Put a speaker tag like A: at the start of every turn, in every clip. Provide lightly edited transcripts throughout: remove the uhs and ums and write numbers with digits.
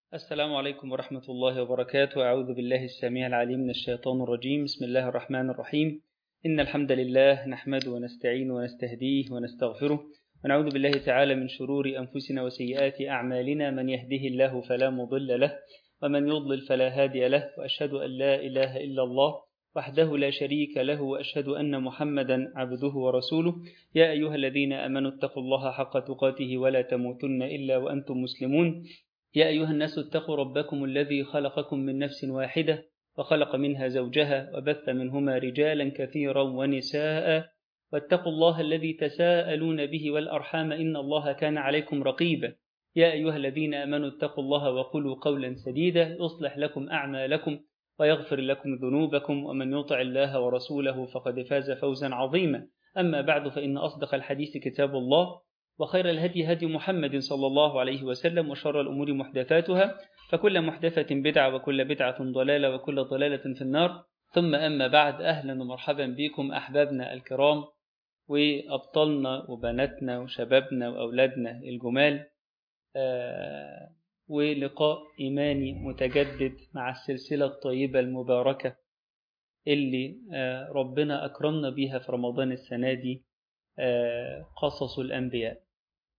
A: السلام عليكم ورحمة الله وبركاته. أعوذ بالله السميع العليم من الشيطان الرجيم. بسم الله الرحمن الرحيم. إن الحمد لله نحمده ونستعين ونستهديه ونستغفره، ونعوذ بالله تعالى من شرور أنفسنا وسيئات أعمالنا. من يهده الله فلا مضل له، ومن يضلل فلا هادي له، وأشهد أن لا إله إلا الله وحده لا شريك له، وأشهد أن محمدا عبده ورسوله. يا أيها الذين آمنوا اتقوا الله حق تقاته ولا تموتن إلا وأنتم مسلمون. يا أيها الناس اتقوا ربكم الذي خلقكم من نفس واحدة وخلق منها زوجها وبث منهما رجالا كثيرا ونساء، واتقوا الله الذي تساءلون به والأرحام إن الله كان عليكم رقيبا. يا أيها الذين آمنوا اتقوا الله وقولوا قولا سديدا يصلح لكم أعمالكم ويغفر لكم ذنوبكم، ومن يطع الله ورسوله فقد فاز فوزا عظيما. أما بعد، فإن أصدق الحديث كتاب الله، وخير الهدي هدي محمد صلى الله عليه وسلم، وشر الأمور محدثاتها، فكل محدثة بدعة وكل بدعة ضلالة وكل ضلالة في النار. ثم أما بعد، أهلا ومرحبا بكم أحبابنا الكرام وأبطالنا وبناتنا وشبابنا وأولادنا الجمال، ولقاء إيماني متجدد مع السلسلة الطيبة المباركة اللي ربنا أكرمنا بيها في رمضان السنة دي، قصص الأنبياء.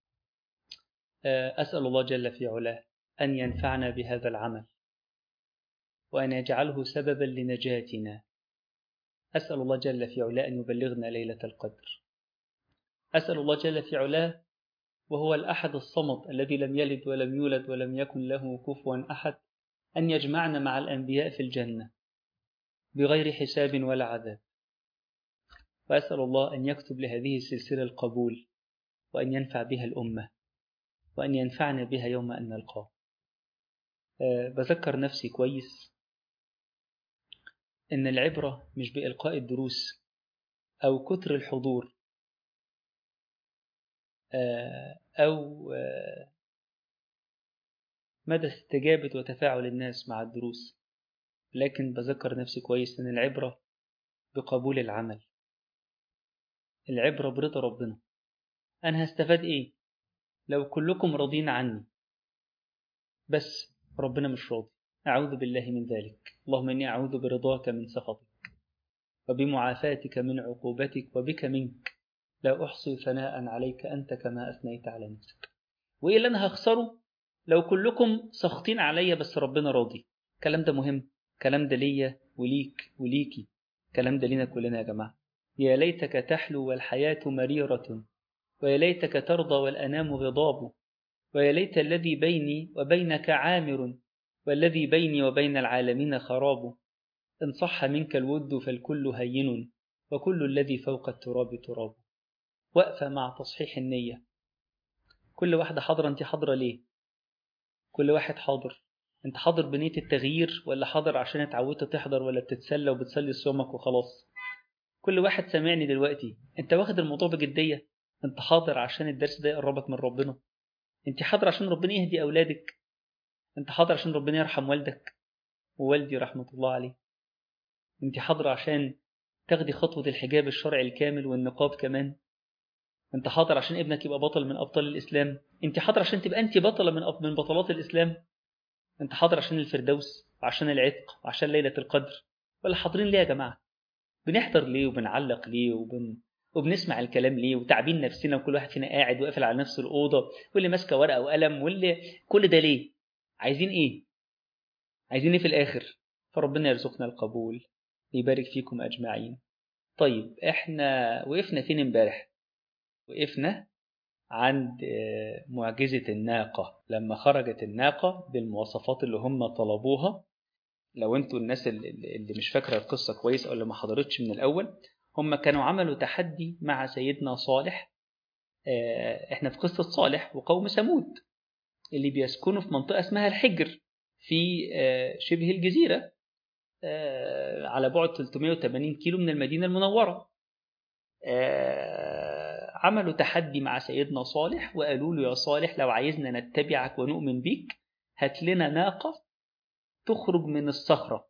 A: أسأل الله جل في علاه أن ينفعنا بهذا العمل، وأن يجعله سببا لنجاتنا. أسأل الله جل في علاه أن يبلغنا ليلة القدر. أسأل الله جل في علاه، وهو الأحد الصمد الذي لم يلد ولم يولد ولم يكن له كفوا أحد، أن يجمعنا مع الأنبياء في الجنة بغير حساب ولا عذاب. وأسأل الله أن يكتب لهذه السلسلة القبول، وأن ينفع بها الأمة، وأن ينفعنا بها يوم أن نلقاه. بذكر نفسي كويس إن العبرة مش بإلقاء الدروس أو كتر الحضور أو مدى استجابة وتفاعل الناس مع الدروس، لكن بذكر نفسي كويس إن العبرة بقبول العمل، العبرة برضا ربنا. أنا هستفاد إيه لو كلكم راضين عني بس ربنا مش راضي؟ أعوذ بالله من ذلك. اللهم إني أعوذ برضاك من سخطك، وبمعافاتك من عقوبتك، وبك منك، لا أحصي ثناء عليك أنت كما أثنيت على نفسك. وإيه اللي أنا هخسره لو كلكم سخطين عليا بس ربنا راضي؟ الكلام ده مهم، الكلام ده ليا وليك وليكي، الكلام ده لينا كلنا يا جماعة. يا ليتك تحلو والحياة مريرة، ويا ليتك ترضى والأنام غضاب، ويا ليت الذي بيني وبينك عامر، والذي بيني وبين العالمين خراب. إن صح منك الود فالكل هين، وكل الذي فوق التراب تراب. وقفة مع تصحيح النية. كل واحدة حاضرة. أنت حاضرة ليه؟ كل واحد حاضر. أنت حاضر بنية التغيير، ولا حاضر عشان اتعودت تحضر، ولا بتتسلى وبتصلي صيامك وخلاص؟ كل واحد سامعني دلوقتي، أنت واخد الموضوع بجدية؟ أنت حاضر عشان الدرس ده يقربك من ربنا؟ أنت حاضر عشان ربنا يهدي أولادك؟ أنت حاضر عشان ربنا يرحم والدك ووالدي رحمة الله عليه؟ أنت حاضر عشان تاخدي خطوة الحجاب الشرعي الكامل والنقاب كمان؟ أنت حاضر عشان ابنك يبقى بطل من أبطال الإسلام؟ أنت حاضر عشان تبقى أنت بطلة من بطلات الإسلام؟ أنت حاضر عشان الفردوس وعشان العتق وعشان ليلة القدر؟ ولا حاضرين ليه يا جماعة؟ بنحضر ليه وبنعلق ليه وبنسمع الكلام ليه وتعبين نفسنا، وكل واحد فينا قاعد وقافل على نفس الأوضة، واللي ماسكة ورقة وقلم، واللي كل ده ليه؟ عايزين إيه؟ عايزين إيه في الآخر؟ فربنا يرزقنا القبول، يبارك فيكم أجمعين. طيب إحنا وقفنا فين امبارح؟ وقفنا عند معجزة الناقة. لما خرجت الناقة بالمواصفات اللي هم طلبوها، لو انتوا الناس اللي مش فاكرة القصة كويس أو اللي ما حضرتش من الأول، هم كانوا عملوا تحدي مع سيدنا صالح. احنا في قصة صالح وقوم ثمود اللي بيسكنوا في منطقة اسمها الحجر في شبه الجزيرة، على بعد 380 كيلو من المدينة المنورة. عملوا تحدي مع سيدنا صالح وقالوا له: يا صالح، لو عايزنا نتبعك ونؤمن بيك، هات لنا ناقة تخرج من الصخرة،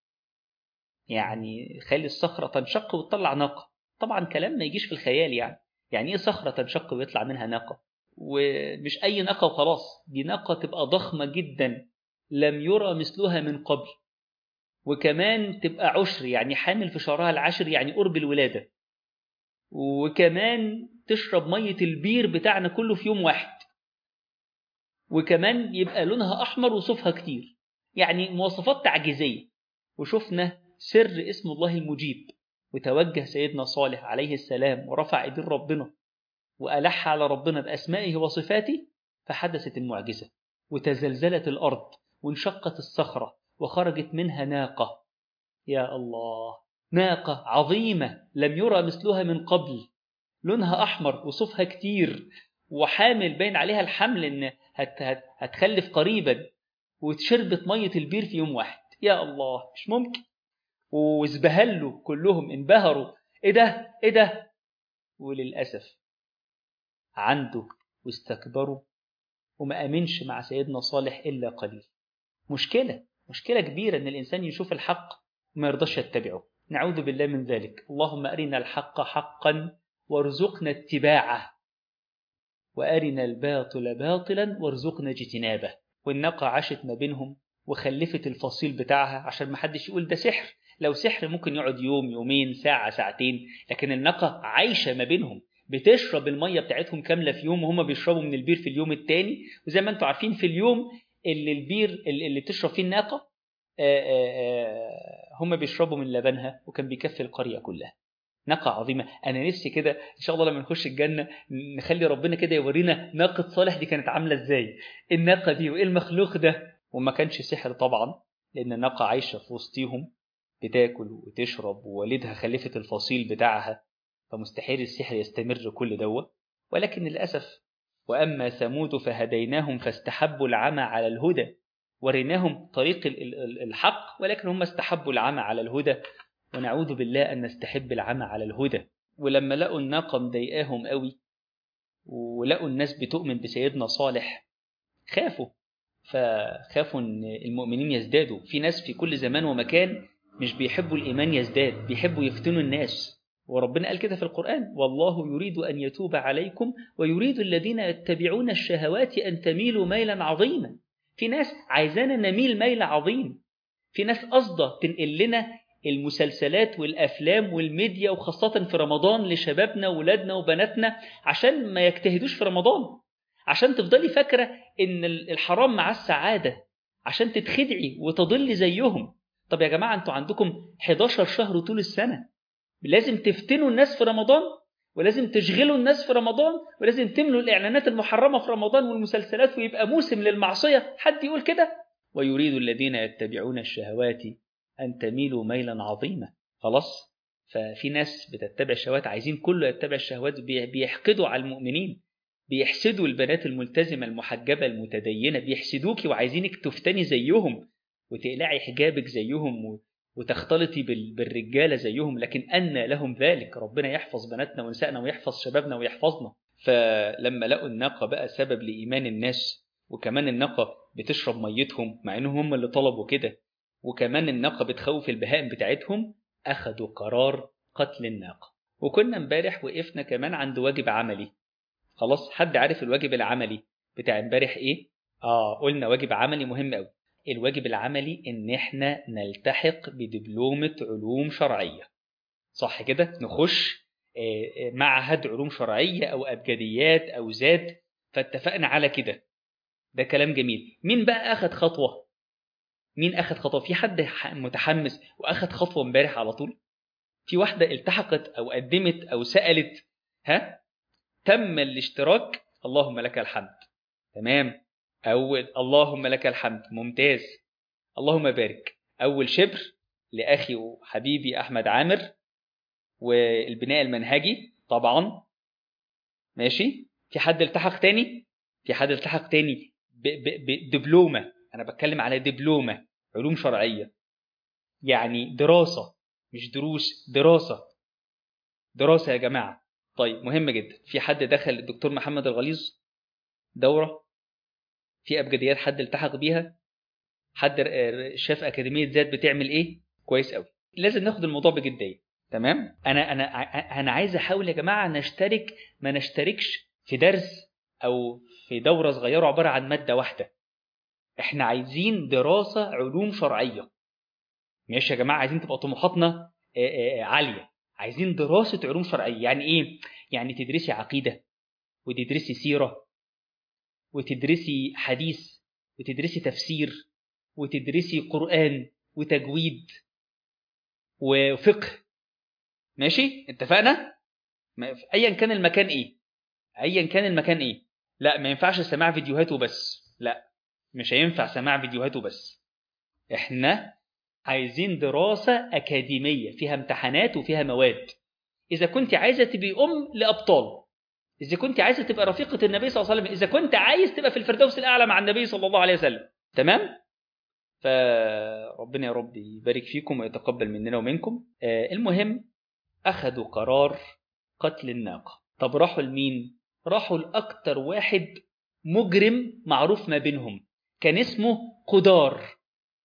A: يعني خلي الصخرة تنشق وتطلع ناقة. طبعا كلام ما يجيش في الخيال. يعني ايه صخرة تنشق ويطلع منها ناقة؟ ومش أي ناقة وخلاص، دي ناقة تبقى ضخمة جدا لم يرى مثلها من قبل، وكمان تبقى عشر يعني حامل في شهرها العاشر يعني قرب الولادة، وكمان تشرب مية البير بتاعنا كله في يوم واحد، وكمان يبقى لونها أحمر وصوفها كتير، يعني مواصفات تعجيزية. وشفنا سر اسم الله المجيب، وتوجه سيدنا صالح عليه السلام ورفع ايدين ربنا وألح على ربنا بأسمائه وصفاته، فحدثت المعجزة وتزلزلت الأرض وانشقت الصخرة وخرجت منها ناقة. يا الله، ناقة عظيمة لم يرى مثلها من قبل، لونها أحمر وصوفها كتير وحامل باين عليها الحمل إن هتخلف قريبا، وشربت مية البير في يوم واحد. يا الله، مش ممكن. وازبهلوا كلهم، انبهروا، ايه ده ايه ده. وللأسف عنده واستكبروا وما أمنش مع سيدنا صالح إلا قليل. مشكلة كبيرة إن الإنسان يشوف الحق وما يرضاش يتبعه. نعوذ بالله من ذلك. اللهم أرنا الحق حقا وارزقنا اتباعه، وأرنا الباطل باطلا وارزقنا اجتنابه. والناقة عاشت ما بينهم وخلفت الفصيل بتاعها، عشان ما حدش يقول ده سحر. لو سحر ممكن يقعد يوم يومين ساعة ساعتين، لكن الناقة عايشة ما بينهم، بتشرب المية بتاعتهم كاملة في يوم، وهم بيشربوا من البير في اليوم التاني. وزي ما انتم عارفين في اليوم اللي البير اللي بتشرب فيه الناقة هم بيشربوا من لبنها، وكان بيكفي القرية كلها. ناقة عظيمة. أنا نفسي كده إن شاء الله لما نخش الجنة نخلي ربنا كده يورينا ناقة صالح دي كانت عاملة إزاي، الناقة دي وإيه المخلوق ده. وما كانش سحر طبعا، لأن الناقة عايشة في وسطيهم بتاكل وتشرب، ووالدها خلفت الفصيل بتاعها، فمستحيل السحر يستمر كل دوت. ولكن للأسف، وأما ثمود فهديناهم فاستحبوا العمى على الهدى، وريناهم طريق الحق، ولكن هم استحبوا العمى على الهدى. ونعوذ بالله أن نستحب العمى على الهدى. ولما لقوا الناقة مضايقاهم قوي، ولقوا الناس بتؤمن بسيدنا صالح، فخافوا أن المؤمنين يزدادوا. في ناس في كل زمان ومكان مش بيحبوا الإيمان يزداد، بيحبوا يفتنوا الناس. وربنا قال كده في القرآن: والله يريد أن يتوب عليكم ويريد الذين يتبعون الشهوات أن تميلوا ميلا عظيما. في ناس عايزانا نميل ميل عظيم. في ناس قصده تنقل لنا المسلسلات والأفلام والميديا، وخاصة في رمضان، لشبابنا وولادنا وبناتنا عشان ما يجتهدوش في رمضان، عشان تفضلي فاكرة إن الحرام مع السعادة، عشان تتخدعي وتضلي زيهم. طب يا جماعة، أنتوا عندكم 11 شهر طول السنة، لازم تفتنوا الناس في رمضان، ولازم تشغلوا الناس في رمضان، ولازم تملوا الإعلانات المحرمة في رمضان والمسلسلات، ويبقى موسم للمعصية. حد يقول كده؟ ويريد الذين يتبعون الشهوات أن تميلوا ميلا عظيما. خلاص. ففي ناس بتتبع الشهوات، عايزين كله يتبع الشهوات، بيحقدوا على المؤمنين، بيحسدوا البنات الملتزمة المحجبة المتدينة، بيحسدوكي وعايزينك تفتني زيهم وتقلعي حجابك زيهم وتختلطي بالرجالة زيهم. لكن أن لهم ذلك؟ ربنا يحفظ بناتنا ونسائنا ويحفظ شبابنا ويحفظنا. فلما لقوا الناقة بقى سبب لإيمان الناس، وكمان الناقة بتشرب ميتهم مع إنهم هم اللي طلبوا كده، وكمان الناقة بتخوف البهائم بتاعتهم، أخذوا قرار قتل الناقة. وكنا امبارح وقفنا كمان عند واجب عملي. خلاص، حد عارف الواجب العملي بتاع امبارح ايه؟ قلنا واجب عملي مهم قوي. الواجب العملي ان احنا نلتحق بدبلومة علوم شرعية، صح كده؟ نخش معهد علوم شرعية او ابجديات او زاد. فاتفقنا على كده، ده كلام جميل. مين بقى اخذ خطوة؟ في حد متحمس واخذ خطوة امبارح على طول؟ في واحدة التحقت او قدمت او سألت؟ تم الاشتراك، اللهم لك الحمد. تمام. اللهم لك الحمد، ممتاز، اللهم بارك. أول شبر لأخي وحبيبي أحمد عامر، والبناء المنهجي طبعا ماشي. في حد التحق تاني بدبلومة. أنا بتكلم على دبلومة علوم شرعية، يعني دراسة، مش دروس، دراسة يا جماعة. طيب، مهم جدا. في حد دخل الدكتور محمد الغليظ دورة في أبجديات؟ حد التحق بيها؟ حد شاف أكاديمية ذات بتعمل إيه؟ كويس قوي. لازم ناخد الموضوع بجدية. تمام. أنا عايز أحاول يا جماعة نشترك، ما نشتركش في درس أو في دورة صغيرة عبارة عن مادة واحدة. احنا عايزين دراسة علوم شرعية. ماشي يا جماعة، عايزين تبقى طموحاتنا عالية. عايزين دراسة علوم شرعية. يعني ايه؟ يعني تدرسي عقيدة، وتدرسي سيرة، وتدرسي حديث، وتدرسي تفسير، وتدرسي قرآن وتجويد وفقه. ماشي، اتفقنا؟ ايا كان المكان ايه، ايا كان المكان ايه. لا، ما ينفعش سماع فيديوهات وبس، لا، مش هينفع سماع فيديوهات وبس. احنا عايزين دراسة أكاديمية فيها امتحانات وفيها مواد. إذا كنت عايزة تبقي لأبطال، إذا كنت عايزة تبقى رفيقة النبي صلى الله عليه وسلم، إذا كنت عايز تبقى في الفردوس الأعلى مع النبي صلى الله عليه وسلم. تمام؟ فربنا يا رب يبارك فيكم ويتقبل مننا ومنكم. المهم، أخذوا قرار قتل الناقة. طب راحوا لمين؟ راحوا لأكتر واحد مجرم معروف ما بينهم، كان اسمه قدار.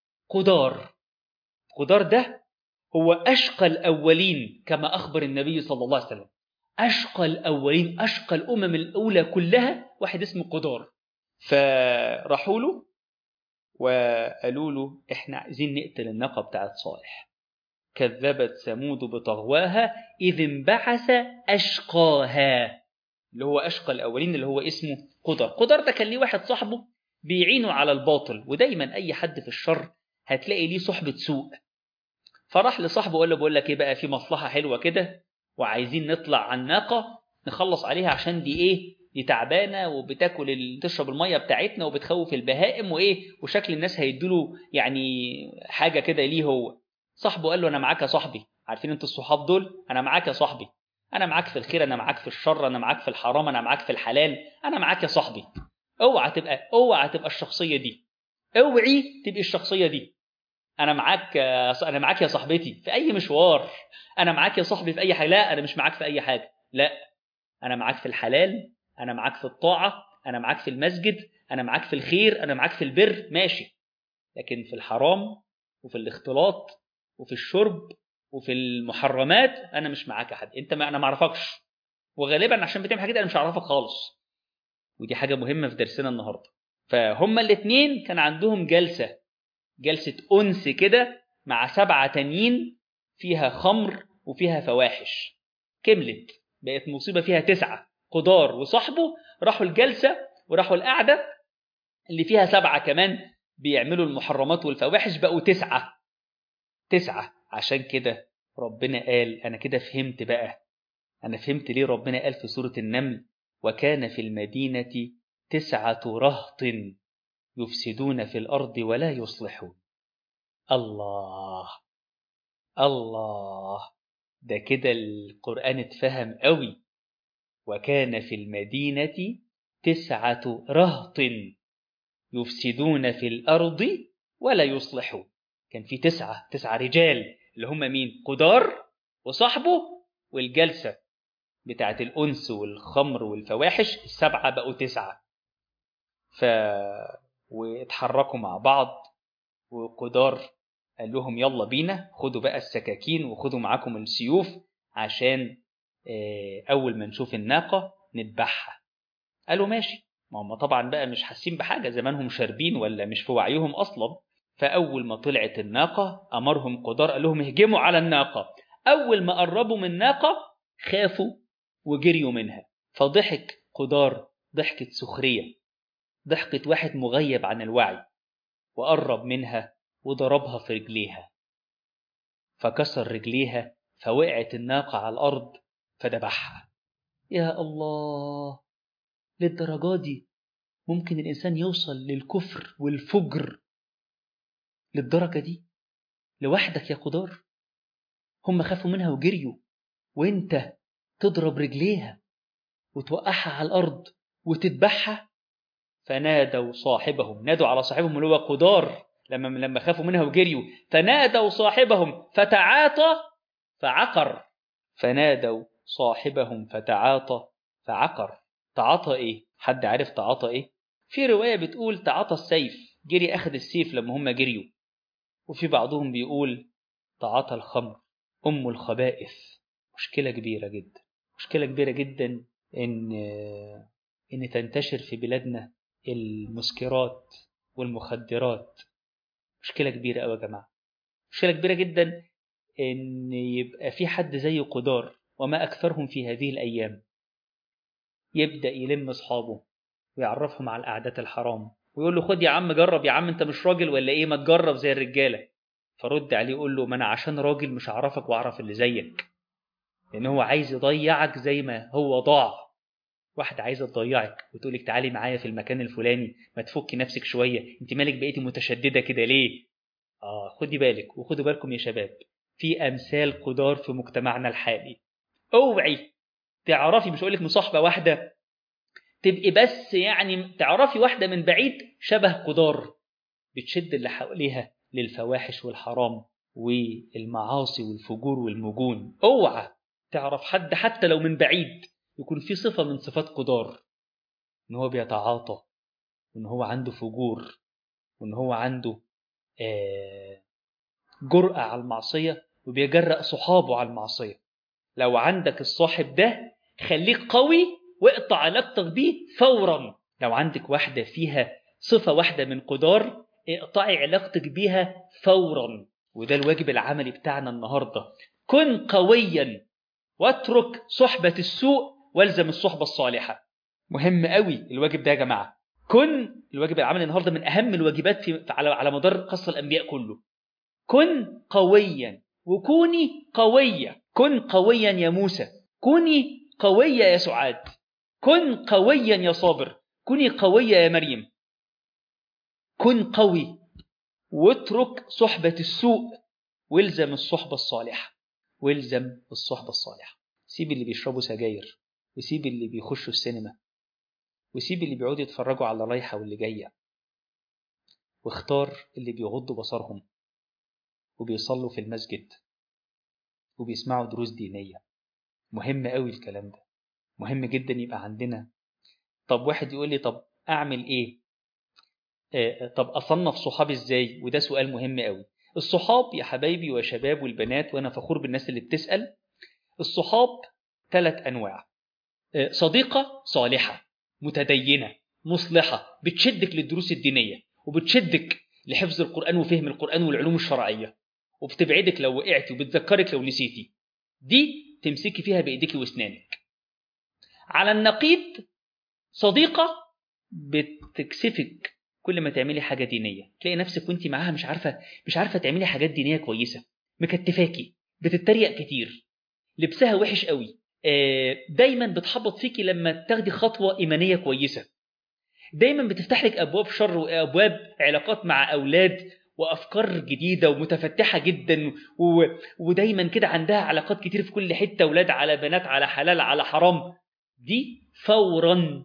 A: قدار ده هو أشقى الأولين، كما أخبر النبي صلى الله عليه وسلم. أشقى الأولين، أشقى الأمم الأولى كلها واحد اسمه قدار. فراحوا له وقالوا له إحنا عايزين نقتل الناقة بتاعت صالح. كذبت ثمود بطغواها إذ انبعث أشقاها، اللي هو أشقى الأولين، اللي هو اسمه قدر. قدر ده كان ليه واحد صاحبه بيعينه على الباطل، ودايما أي حد في الشر هتلاقي ليه صحبة سوء. فراح لصاحبه وقال له بقول لك ايه بقى، في مصلحة حلوة كده وعايزين نطلع على الناقة نخلص عليها، عشان دي ايه، دي تعبانة وبتاكل تشرب المية بتاعتنا وبتخوف البهائم وايه، وشكل الناس هيدوله يعني حاجة كده ليه هو. صاحبه قال له انا معاك يا صاحبي، عارفين انتوا الصحاب دول، انا معاك يا صاحبي، انا معاك في الخير، انا معاك في الشر، انا معاك في الحرام، انا معاك في الحلال، انا معاك يا صاحبي. اوعى تبقى الشخصية دي، اوعي تبقى الشخصية دي. انا معاك يا صاحبتي في اي مشوار، انا معاك يا صاحبي في اي حاجه. لا، انا مش معاك في اي حاجه، لا، انا معاك في الحلال، انا معاك في الطاعه، انا معاك في المسجد، انا معاك في الخير، انا معاك في البر، ماشي. لكن في الحرام وفي الاختلاط وفي الشرب وفي المحرمات انا مش معاك يا حد. انت انا ما اعرفكش، وغالبا عشان بتعمل حاجه انا مش هعرفك خالص. ودي حاجه مهمه في درسنا النهارده. فهما الاثنين كان عندهم جلسة أنس كده مع 7 تانيين، فيها خمر وفيها فواحش. كملت بقت مصيبة فيها 9. قدار وصاحبه راحوا الجلسة وراحوا القعدة اللي فيها 7 كمان بيعملوا المحرمات والفواحش، بقوا 9. عشان كده ربنا قال، أنا كده فهمت بقى، أنا فهمت ليه ربنا قال في سورة النمل وكان في المدينة 9 رهط يفسدون في الأرض ولا يصلحون. الله الله، ده كده القرآن اتفهم قوي. وكان في المدينة 9 رهط يفسدون في الأرض ولا يصلحون. كان في 9 رجال، اللي هم مين؟ قدار وصاحبه والجلسة بتاعت الأنس والخمر والفواحش، 7 بقوا 9. واتحركوا مع بعض، وقدار قال لهم يلا بينا، خدوا بقى السكاكين وخدوا معاكم السيوف، عشان أول ما نشوف الناقة نذبحها. قالوا ماشي. ما هم طبعا بقى مش حاسين بحاجة، زمانهم شاربين ولا مش في وعيهم أصلا. فأول ما طلعت الناقة أمرهم قدار قال لهم اهجموا على الناقة. أول ما قربوا من الناقة خافوا وجريوا منها. فضحك قدار ضحكة سخرية، ضحكة واحد مغيب عن الوعي، وقرب منها وضربها في رجليها، فكسر رجليها، فوقعت الناقة على الأرض فذبحها. يا الله، للدرجة دي ممكن الإنسان يوصل للكفر والفجر؟ للدرجة دي لوحدك يا قدار؟ هم خافوا منها وجريوا، وانت تضرب رجليها وتوقعها على الأرض وتذبحها. فنادوا صاحبهم، نادوا على صاحبهم اللي هو قدار، لما خافوا منها وجريوا، فنادوا صاحبهم فتعاطى فعقر. فنادوا صاحبهم فتعاطى فعقر. تعاطى ايه؟ حد عارف تعاطى ايه؟ في رواية بتقول تعاطى السيف، جري اخذ السيف لما هم جريوا. وفي بعضهم بيقول تعاطى الخمر، ام الخبائث. مشكلة كبيرة جدا، مشكلة كبيرة جدا ان تنتشر في بلادنا المسكرات والمخدرات. مشكلة كبيرة قوي يا جماعة، مشكلة كبيرة جدا إن يبقى في حد زي قدار وما أكثرهم في هذه الأيام يبدأ يلم أصحابه ويعرفهم على القعدات الحرام ويقول له خد يا عم جرب، يا عم أنت مش راجل ولا إيه، ما تجرب زي الرجالة. فرد عليه يقول له ما أنا عشان راجل مش هعرفك وأعرف اللي زيك، لأن هو عايز يضيعك زي ما هو ضاع. واحدة عايزة تضيعك وتقولك تعالي معايا في المكان الفلاني، ما تفكي نفسك شوية، انت مالك بقيتي متشددة كده ليه؟ خدي بالك وخدوا بالكم يا شباب، في أمثال قدار في مجتمعنا الحالي. اوعي تعرفي، مش هقولك مصاحبة واحدة، تبقي بس يعني تعرفي واحدة من بعيد شبه قدار بتشد اللي حواليها للفواحش والحرام والمعاصي والفجور والمجون. اوعى تعرف حد حتى لو من بعيد يكون في صفة من صفات قدار، ان هو بيتعاطى، وان هو عنده فجور، وان هو عنده جرأة على المعصية وبيجرأ صحابه على المعصية. لو عندك الصاحب ده خليك قوي واقطع علاقتك بيه فورا. لو عندك واحدة فيها صفة واحدة من قدار اقطعي علاقتك بيها فورا. وده الواجب العملي بتاعنا النهاردة. كن قويا واترك صحبة السوء والزم الصحبة الصالحة. مهم قوي الواجب ده يا جماعة. الواجب العملي النهاردة من أهم الواجبات على مدار قصة الأنبياء كله. كن قويا وكوني قوية. كن قويا يا موسى، كوني قوية يا سعاد، كن قويا يا صابر، كوني قوية يا مريم. كن قوي واترك صحبة السوء والزم الصحبة الصالحة. والزم الصحبة الصالحة. سيب اللي بيشربوا سجاير، وسيب اللي بيخشوا السينما، وسيب اللي بيقعدوا يتفرجوا على رايحة واللي جاية، واختار اللي بيغضوا بصرهم وبيصلوا في المسجد وبيسمعوا دروس دينية. مهم قوي الكلام ده، مهم جدا يبقى عندنا. طب واحد يقول لي طب أعمل إيه؟ طب أصنف صحابي إزاي؟ وده سؤال مهم قوي. الصحاب يا حبايبي وشباب والبنات، وأنا فخور بالناس اللي بتسأل. الصحاب 3 أنواع. صديقة صالحة متدينة مصلحة بتشدك للدروس الدينية وبتشدك لحفظ القرآن وفهم القرآن والعلوم الشرعية، وبتبعدك لو وقعتي وبتذكرك لو نسيتي. دي تمسكي فيها بإيديك واسنانك. على النقيض صديقة بتكسفك كل ما تعملي حاجة دينية، تلاقي نفسك وانت معاها مش عارفة تعملي حاجات دينية كويسة، مكتفاكي، بتتريق كتير، لبسها وحش قوي، دايما بتحبط فيكي لما تاخدي خطوة إيمانية كويسة، دايما بتفتح لك أبواب شر وأبواب علاقات مع أولاد وأفكار جديدة ومتفتحة جدا ودايما كده عندها علاقات كتير في كل حتة، أولاد على بنات على حلال على حرام. دي فورا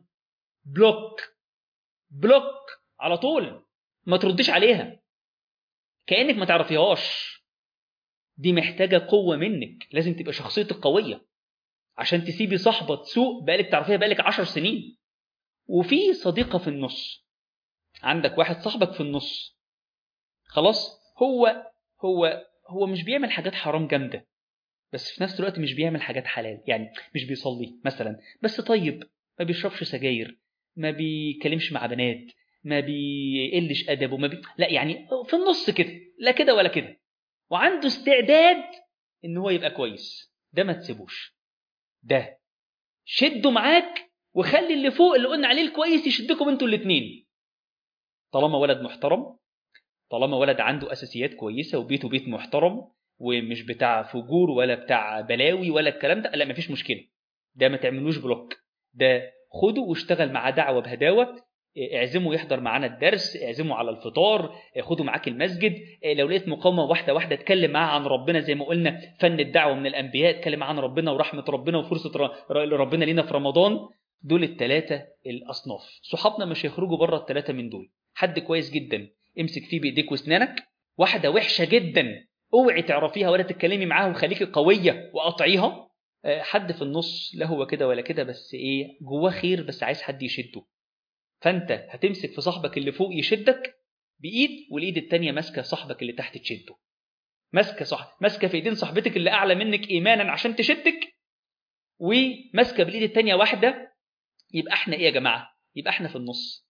A: بلوك على طول، ما تردش عليها كأنك ما تعرفيهاش. دي محتاجة قوة منك، لازم تبقى شخصيتك قوية عشان تسيبي صحبة سوء بقالك تعرفيها بقالك 10 سنين. وفي صديقة في النص، عندك واحد صاحبك في النص خلاص، هو مش بيعمل حاجات حرام جامدة، بس في نفس الوقت مش بيعمل حاجات حلال، يعني مش بيصلي مثلا بس طيب، ما بيشربش سجاير، ما بيكلمش مع بنات، ما بيقلش أدبه، لا يعني في النص كده، لا كده ولا كده، وعنده استعداد إن هو يبقى كويس. ده ما تسيبوش، ده شده معاك وخلي اللي فوق اللي قلنا عليه الكويس يشدكم انتوا الاثنين. طالما ولد محترم، طالما ولد عنده أساسيات كويسة وبيته بيت محترم ومش بتاع فجور ولا بتاع بلاوي ولا الكلام ده، لا مفيش مشكلة، ده ما تعملوش بلوك، ده خده واشتغل مع دعوة بهداوة، اعزمه يحضر معانا الدرس، اعزمه على الفطار، خده معاك المسجد، لو لقيت مقاومة واحدة اتكلم معاه عن ربنا زي ما قلنا فن الدعوة من الأنبياء، اتكلم عن ربنا ورحمة ربنا وفرصة ربنا لنا في رمضان. دول ال3 الأصناف. صحابنا مش هيخرجوا بره ال3 من دول. حد كويس جدا امسك فيه بإيديك واسنانك، واحدة وحشة جدا اوعي تعرفيها ولا تتكلمي معاها وخليكي قوية وقطعيها، حد في النص لا هو كده ولا كده، بس ايه جواه خير بس عايز حد يشده. فانت هتمسك في صاحبك اللي فوق يشدك بايد، والايد التانية ماسكه صاحبك اللي تحت تشده، ماسكه في ايدين صاحبتك اللي اعلى منك ايمانا عشان تشدك، وماسكه بالايد التانية واحده. يبقى احنا ايه يا جماعه؟ يبقى احنا في النص،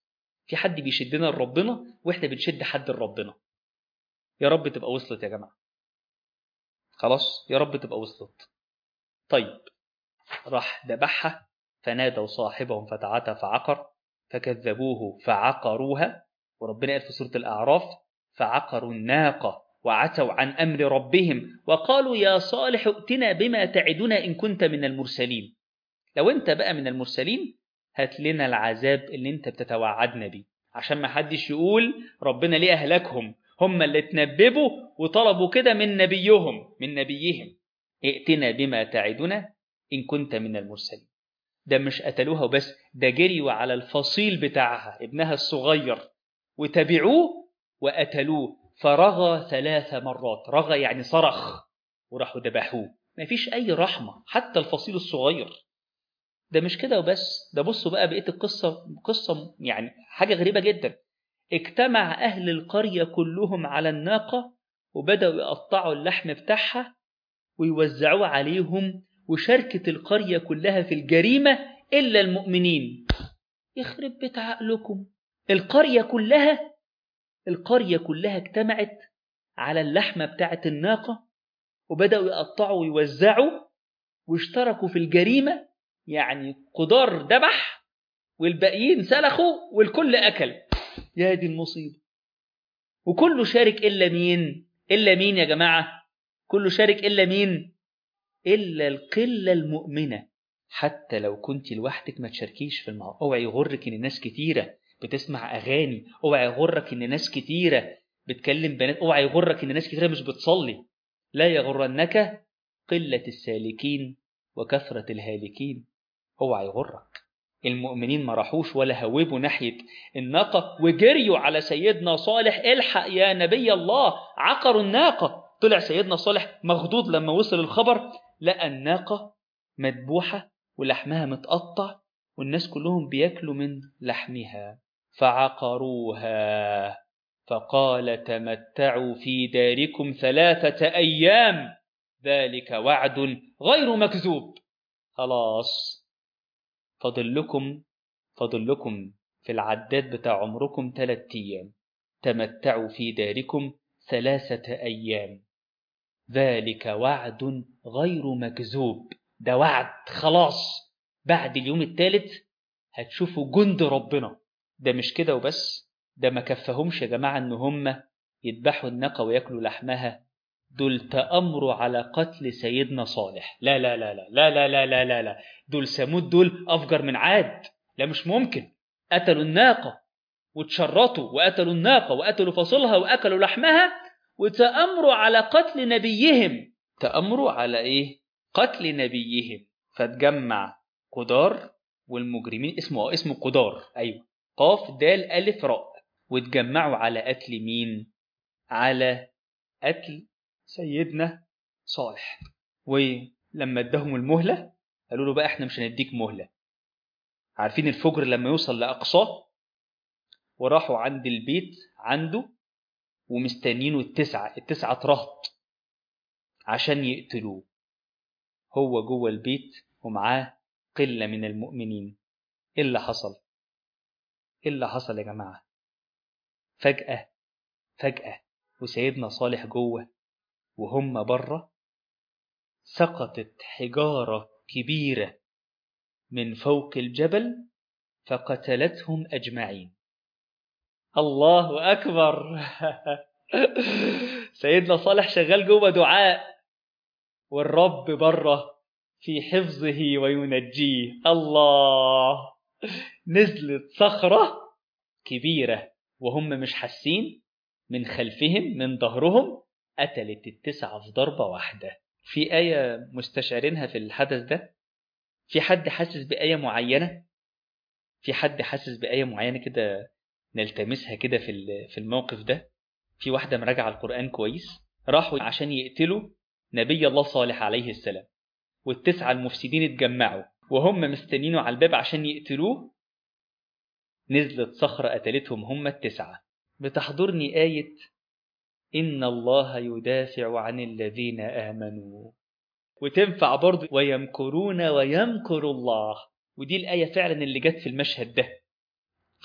A: في حد بيشدنا لربنا وإحنا بنشد حد لربنا. يا رب تبقى وصلت يا جماعة. خلاص يا رب تبقى وصلت. طيب راح ذبحها، فنادوا صاحبهم فتعاتى فعقر فكذبوه فعقروها. وربنا قال في سورة الأعراف فعقروا الناقة وعتوا عن أمر ربهم وقالوا يا صالح ائتنا بما تعدنا إن كنت من المرسلين. لو أنت بقى من المرسلين هات لنا العذاب اللي أنت بتتوعدنا بيه، عشان ما حدش يقول ربنا ليه أهلكهم، هم اللي تنببوا وطلبوا كده من نبيهم ائتنا بما تعدنا إن كنت من المرسلين. ده مش قتلوها وبس، ده جريوا على الفصيل بتاعها ابنها الصغير وتبعوه وقتلوه، فرغى 3 مرات. رغى يعني صرخ، وراحوا ذبحوه. مفيش أي رحمة حتى الفصيل الصغير. ده مش كده وبس، ده بصوا بقى بقية قصة يعني حاجة غريبة جدا. اجتمع أهل القرية كلهم على الناقة وبدأوا يقطعوا اللحم بتاعها ويوزعوه عليهم، وشاركت القرية كلها في الجريمة إلا المؤمنين. يخرب بيت عقلكم، القرية كلها اجتمعت على اللحمة بتاعت الناقة وبدأوا يقطعوا ويوزعوا واشتركوا في الجريمة. يعني قدار ذبح والباقيين سلخوا والكل أكل. يا دي المصيبة. وكله شارك إلا مين يا جماعة؟ كله شارك إلا مين؟ إلا القلة المؤمنة. حتى لو كنت لوحدك ما تشاركيش في الموضوع. اوعي يغرك ان ناس كتيرة بتسمع اغاني، اوعي يغرك ان ناس كتيرة بتكلم بنات، اوعي يغرك ان ناس كتيرة مش بتصلي. لا يغرنك قلة السالكين وكثرة الهالكين. اوعي يغرك. المؤمنين ما راحوش ولا هوبوا ناحية الناقة وجريوا على سيدنا صالح الحق يا نبي الله. عقروا الناقة. طلع سيدنا صالح مخضوض لما وصل الخبر، لقى الناقة مذبوحة ولحمها متقطع والناس كلهم بياكلوا من لحمها. فعقروها فقال تمتعوا في داركم 3 أيام ذلك وعد غير مكذوب. خلاص فاضل لكم في العداد بتاع عمركم 3 أيام. تمتعوا في داركم 3 أيام ذلك وعد غير مكذوب. ده وعد خلاص. بعد اليوم الثالث هتشوفوا جند ربنا. ده مش كده وبس، ده ما كفهمش يا جماعة ان هم يذبحوا الناقة وياكلوا لحمها. دول تأمروا على قتل سيدنا صالح. لا لا لا لا لا لا لا لا لا لا. دول ثمود دول أفجر من عاد. لا مش ممكن. قتلوا الناقة وتشرطوا وقتلوا الناقة وقتلوا فصلها وأكلوا لحمها وتأمروا على قتل نبيهم. تأمروا على إيه؟ قتل نبيهم. فتجمع قدار والمجرمين اسمه قدار، أيوة، قاف دال ألف راء، وتجمعوا على قتل مين؟ على قتل سيدنا صالح. ولما ادهم المهلة قالوا له بقى احنا مش هنديك مهلة. عارفين الفجر لما يوصل لأقصاه؟ وراحوا عند البيت عنده ومستنينه التسعة رهط عشان يقتلوه. هو جوه البيت ومعاه قلة من المؤمنين. ايه اللي حصل يا جماعة؟ فجأة وسيدنا صالح جوه وهم بره سقطت حجارة كبيرة من فوق الجبل فقتلتهم أجمعين. الله أكبر. سيدنا صالح شغال جوه دعاء والرب بره في حفظه وينجيه. الله. نزلت صخرة كبيرة وهم مش حاسين من خلفهم من ظهرهم، قتلت 9 في ضربة واحدة. في آية مستشعرينها في الحدث ده؟ في حد حاسس بآية معينة؟ كده نلتمسها كده في الموقف ده؟ في واحدة مراجعة القرآن كويس. راحوا عشان يقتلوا نبي الله صالح عليه السلام، وال9 المفسدين اتجمعوا وهم مستنينه على الباب عشان يقتلوه. نزلت صخرة قتلتهم هم ال9. بتحضرني آية إن الله يدافع عن الذين آمنوا، وتنفع برضو ويمكرون ويمكر الله. ودي الآية فعلا اللي جت في المشهد ده.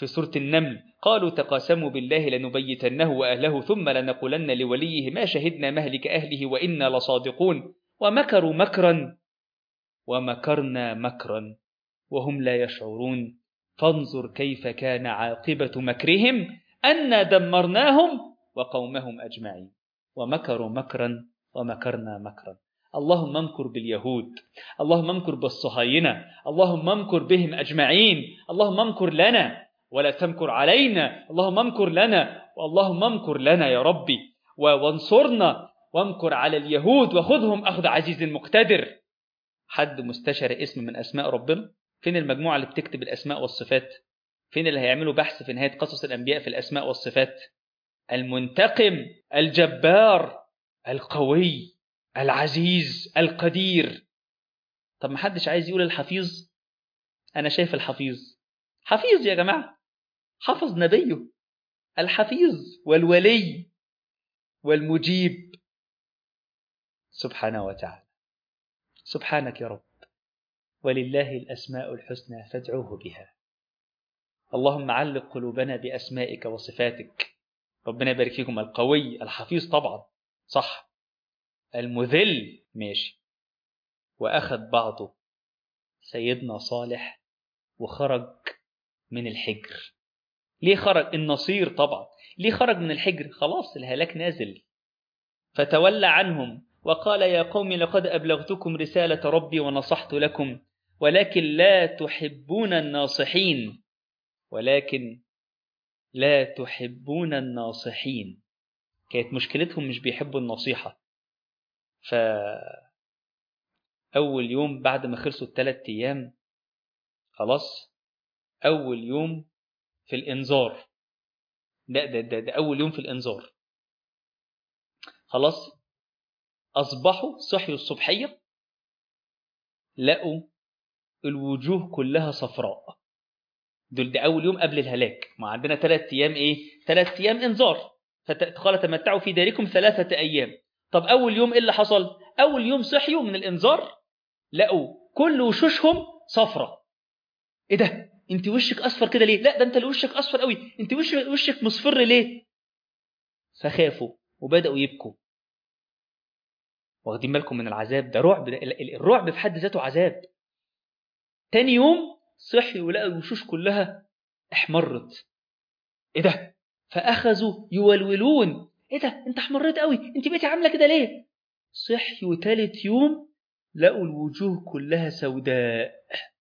A: في سورة النمل قالوا تقاسموا بالله لنبيتنه وأهله ثم لنقولن لوليه ما شهدنا مهلك أهله وإنا لصادقون ومكروا مكرا ومكرنا مكرا وهم لا يشعرون فانظر كيف كان عاقبة مكرهم أنا دمرناهم وقومهم أجمعين ومكروا مكرا ومكرنا مكرا. اللهم امكر باليهود، اللهم امكر بالصهاينة، اللهم امكر بهم أجمعين، اللهم امكر لنا ولا تمكر علينا، اللهم امكر لنا واللهم امكر لنا يا ربي وانصرنا وامكر على اليهود وخذهم أخذ عزيز مقتدر. حد مستشار اسم من أسماء ربنا؟ فين المجموعة اللي بتكتب الأسماء والصفات؟ فين اللي هيعملوا بحث في نهاية قصص الأنبياء في الأسماء والصفات؟ المنتقم، الجبار، القوي، العزيز، القدير. طب ما حدش عايز يقول الحفيظ؟ أنا شايف الحفيظ حفيظ يا جماعة، حفظ نبيه، الحفيظ والولي والمجيب سبحانه وتعالى. سبحانك يا رب، ولله الأسماء الحسنى فادعوه بها. اللهم علق قلوبنا بأسمائك وصفاتك. ربنا يبارك فيكم. القوي، الحفيظ طبعا صح، المذل ماشي. وأخذ بعضه سيدنا صالح وخرج من الحجر. ليه خرج؟ النصير طبعا. ليه خرج من الحجر؟ خلاص الهلاك نازل. فتولى عنهم وقال يا قوم لقد أبلغتكم رسالة ربي ونصحت لكم ولكن لا تحبون الناصحين، ولكن لا تحبون الناصحين. كانت مشكلتهم مش بيحبوا النصيحة. فأول يوم بعد ما خلصوا 3 أيام خلاص، أول يوم في الإنذار، ده أول يوم في الإنذار. خلاص أصبحوا صحيوا الصبحية لقوا الوجوه كلها صفراء. ده أول يوم قبل الهلاك. ما عندنا 3 أيام إيه؟ 3 أيام إنذار. قال تمتعوا في داركم 3 أيام. طب أول يوم إيه اللي حصل؟ أول يوم صحيوا من الإنذار لقوا كل وشوشهم صفرة. إيه ده؟ أنت وشك أصفر كده ليه؟ لا ده أنت اللي وشك أصفر قوي، أنت وشك مصفر ليه؟ فخافوا وبدأوا يبكوا. واخدين بالكم من العذاب ده؟ رعب. الرعب في حد ذاته عذاب. تاني يوم صحيوا ولقوا الوشوش كلها احمرت. ايه ده؟ فاخذوا يولولون. ايه ده؟ انت احمرت قوي، انت بقيتي عامله كده ليه؟ صحيوا تالت يوم لقوا الوجوه كلها سوداء،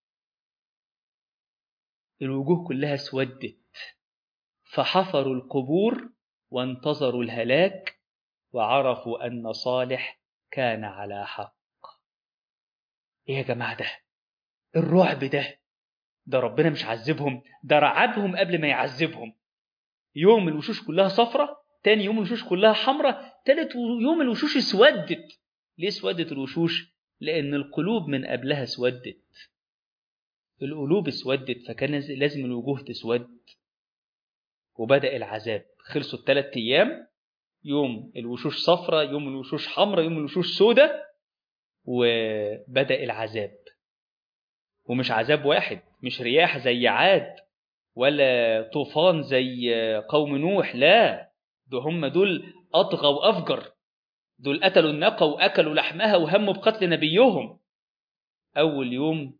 A: الوجوه كلها اسودت. فحفروا القبور وانتظروا الهلاك وعرفوا ان صالح كان على حق. ايه يا جماعه ده؟ الرعب ده ربنا مش عذبهم، ده رعبهم قبل ما يعذبهم. يوم الوشوش كلها صفرة، تاني يوم الوشوش كلها حمرة، تالت يوم الوشوش اسودت. ليه اسودت الوشوش؟ لأن القلوب من قبلها اسودت. القلوب اسودت فكان لازم الوجوه تسود. وبدأ العذاب. خلصوا 3 أيام، يوم الوشوش صفرة، يوم الوشوش حمرة، يوم الوشوش سودة، وبدأ العذاب. ومش عذاب واحد، مش رياح زي عاد ولا طوفان زي قوم نوح، لا، هم دول أطغى وأفجر. دول قتلوا الناقة وأكلوا لحمها وهموا بقتل نبيهم. أول يوم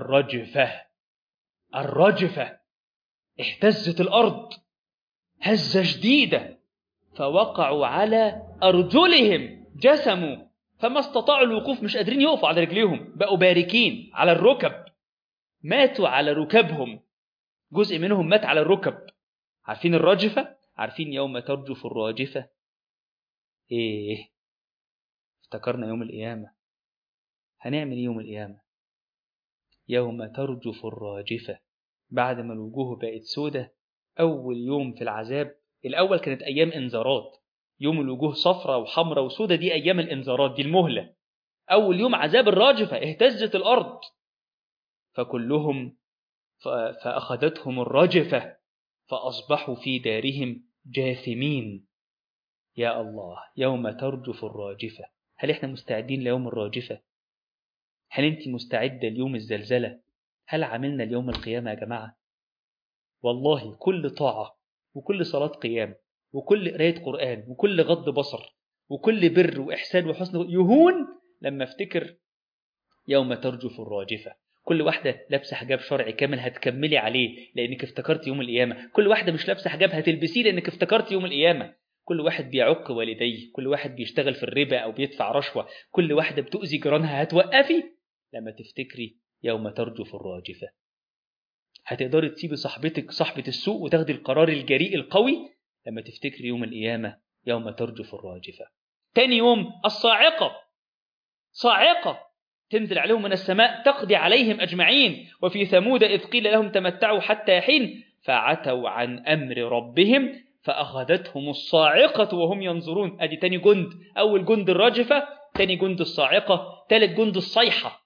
A: الرجفة اهتزت الأرض هزة شديدة فوقعوا على أرجلهم جسموا فما استطاعوا الوقوف، مش قادرين يقفوا على رجليهم، بقوا باركين على الركب، ماتوا على ركبهم. جزء منهم مات على الركب. عارفين الرجفة؟ عارفين يوم ترجف الراجفة؟ ايه، افتكرنا يوم القيامة. هنعمل يوم القيامة؟ يوم ترجف الراجفة. بعد ما الوجوه بقت سودة، أول يوم في العذاب. الأول كانت أيام إنذارات، يوم الوجوه صفرة وحمرة وسودة دي أيام الإنذارات، دي المهلة. أول يوم عذاب الراجفة، اهتزت الأرض فكلهم فأخذتهم الرجفة فأصبحوا في دارهم جاثمين. يا الله، يوم ترجف الراجفة. هل إحنا مستعدين ليوم الراجفة؟ هل أنت مستعدة ليوم الزلزلة؟ هل عملنا اليوم القيامة يا جماعة؟ والله كل طاعة وكل صلاة قيام وكل قراية قرآن وكل غض بصر وكل بر وإحسان وحسن يهون لما افتكر يوم ترجف الراجفة. كل واحدة لابسة حجاب شرعي كامل هتكملي عليه لأنك افتكرت يوم القيامة. كل واحدة مش لابسة حجاب هتلبسيه لأنك افتكرت يوم القيامة. كل واحد بيعق والديه، كل واحد بيشتغل في الربا أو بيدفع رشوة، كل واحدة بتؤذي جيرانها هتوقفي لما تفتكري يوم ترجف الراجفة. هتقدري تسيبي صاحبتك صاحبة السوق وتاخدي القرار الجريء القوي لما تفتكري يوم القيامة يوم ترجف الراجفة. تاني يوم الصاعقة، صاعقة تنزل عليهم من السماء تقضي عليهم أجمعين. وفي ثمود إذ قيل لهم تمتعوا حتى حين فعتوا عن أمر ربهم فأخذتهم الصاعقة وهم ينظرون. أدي تاني جند، أول جند الراجفة، تاني جند الصاعقة، تالت جند الصيحة.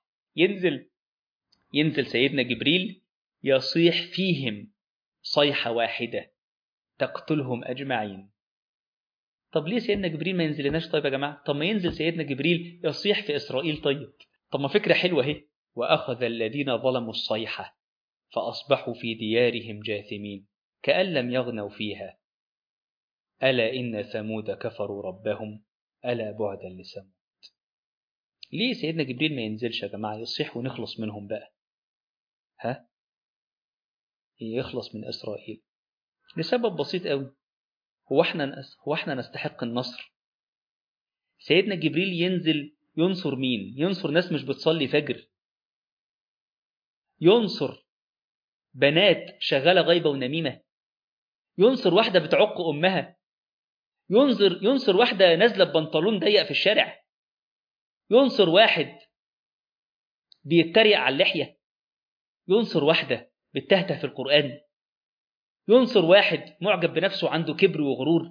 A: ينزل سيدنا جبريل يصيح فيهم صيحة واحدة تقتلهم أجمعين. طب ليه سيدنا جبريل ما ينزلناش؟ طيب يا جماعة، طب ما ينزل سيدنا جبريل يصيح في إسرائيل. طب ما فكرة حلوة اهي. وأخذ الذين ظلموا الصيحة فأصبحوا في ديارهم جاثمين كأن لم يغنوا فيها ألا إن ثمود كفروا ربهم ألا بعدا لثمود. ليه سيدنا جبريل ما ينزلش يا جماعة يصيح ونخلص منهم بقى؟ يخلص من إسرائيل لسبب بسيط قوي. هو احنا نستحق النصر؟ سيدنا جبريل ينزل ينصر مين؟ ينصر ناس مش بتصلي فجر، ينصر بنات شغالة غيبة ونميمة، ينصر واحدة بتعق أمها، ينصر واحدة نازلة ببنطلون ضيق في الشارع، ينصر واحد بيتريق على اللحية، ينصر واحدة بتهته في القرآن، ينصر واحد معجب بنفسه عنده كبر وغرور،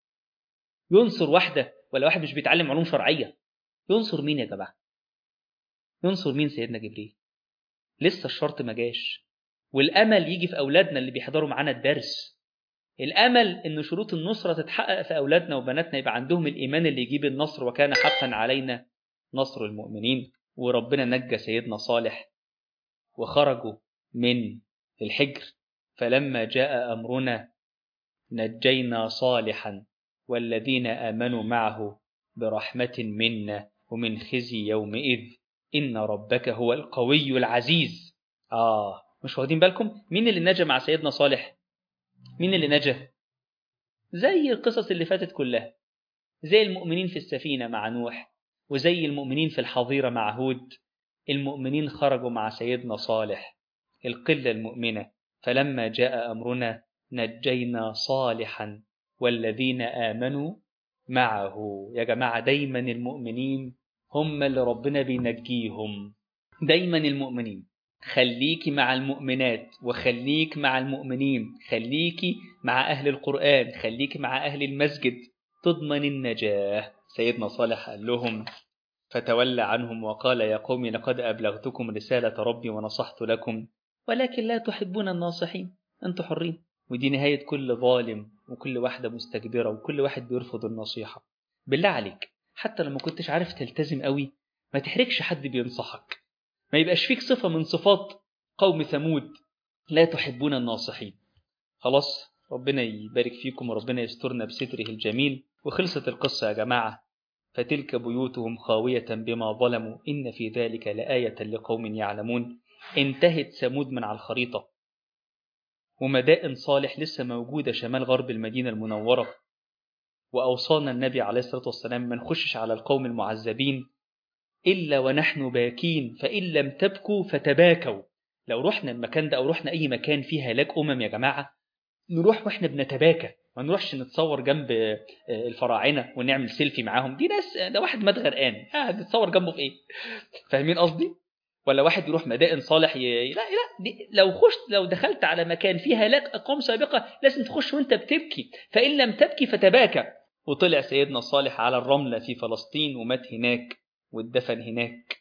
A: ينصر واحدة ولا واحد مش بيتعلم علوم شرعية. ينصر مين يا جماعة؟ ينصر مين سيدنا جبريل؟ لسه الشرط ما جاش. والأمل يجي في أولادنا اللي بيحضروا معانا الدرس. الأمل إن شروط النصرة تتحقق في أولادنا وبناتنا، يبقى عندهم الإيمان اللي يجيب النصر، وكان حقا علينا نصر المؤمنين. وربنا نجى سيدنا صالح وخرجوا من الحجر. فلما جاء أمرنا نجينا صالحا والذين آمنوا معه برحمة منا ومن خزي يومئذ إن ربك هو القوي العزيز. مش واخدين بالكم مين اللي نجا مع سيدنا صالح؟ مين اللي نجا؟ زي القصص اللي فاتت كلها، زي المؤمنين في السفينة مع نوح، وزي المؤمنين في الحظيرة مع هود. المؤمنين خرجوا مع سيدنا صالح، القلة المؤمنة. فلما جاء أمرنا نجينا صالحا والذين آمنوا معه. يا جماعة دايما المؤمنين هم اللي ربنا بينجيهم. دايما المؤمنين. خليكي مع المؤمنات وخليك مع المؤمنين، خليكي مع أهل القرآن، خليكي مع أهل المسجد، تضمن النجاة. سيدنا صالح قال لهم فتولى عنهم وقال يا قوم لقد أبلغتكم رسالة ربي ونصحت لكم ولكن لا تحبون الناصحين. أنتوا حرين. ودي نهاية كل ظالم وكل واحدة مستكبرة وكل واحد بيرفض النصيحة. بالله عليك حتى لما كنتش عارف تلتزم قوي ما تحركش حد بينصحك، ما يبقاش فيك صفة من صفات قوم ثمود لا تحبون الناصحين. خلاص ربنا يبارك فيكم وربنا يسترنا بستره الجميل. وخلصت القصة يا جماعة. فتلك بيوتهم خاوية بما ظلموا إن في ذلك لآية لقوم يعلمون. انتهت ثمود من على الخريطة، ومدائن صالح لسه موجودة شمال غرب المدينة المنورة. وأوصانا النبي عليه الصلاة والسلام ما نخشش على القوم المعذبين إلا ونحن باكين فإن لم تبكوا فتباكوا. لو رحنا المكان ده أو رحنا أي مكان فيه هلاك يا جماعة نروح وإحنا بنتباكى، ما نروحش نتصور جنب الفراعنة ونعمل سيلفي معاهم. دي ناس، ده واحد مات غرقان نتصور جنبه في إيه؟ فاهمين قصدي؟ ولا واحد يروح مدائن صالح لا دي لو دخلت على مكان فيه هلاك أقوام سابقة لازم تخش وانت بتبكي. فإن لم تبكي فتباكى. وطلع سيدنا صالح على الرملة في فلسطين ومات هناك واتدفن هناك.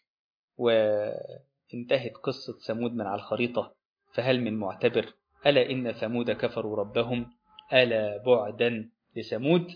A: وانتهت قصة ثمود من على الخريطة. فهل من معتبر؟ ألا إن ثمود كفروا ربهم ألا بعدا لثمود.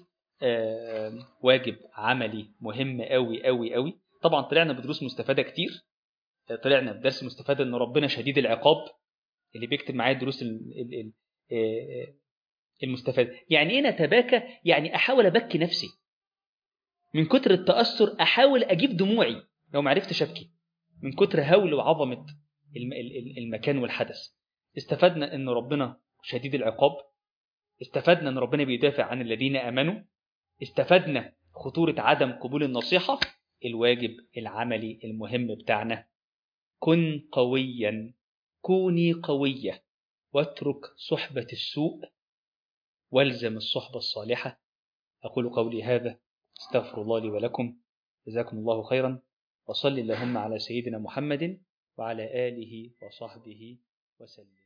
A: واجب عملي مهم قوي قوي قوي. طبعا طلعنا بدروس مستفادة كتير. طلعنا بدرس مستفاد ان ربنا شديد العقاب. اللي بيكتب معايا دروس المستفاد. يعني إيه نتباكى؟ يعني أحاول أبكي نفسي من كتر التأثر، أحاول أجيب دموعي لو ما عرفتش أبكي من كتر هول وعظمة المكان والحدث. استفدنا أن ربنا شديد العقاب، استفدنا أن ربنا بيدافع عن الذين آمنوا، استفدنا خطورة عدم قبول النصيحة. الواجب العملي المهم بتاعنا: كن قويا، كوني قوية، واترك صحبة السوء والزم الصحبة الصالحة. أقول قولي هذا، استغفر الله لي ولكم، جزاكم الله خيرا، وصل اللهم على سيدنا محمد وعلى آله وصحبه وسلم.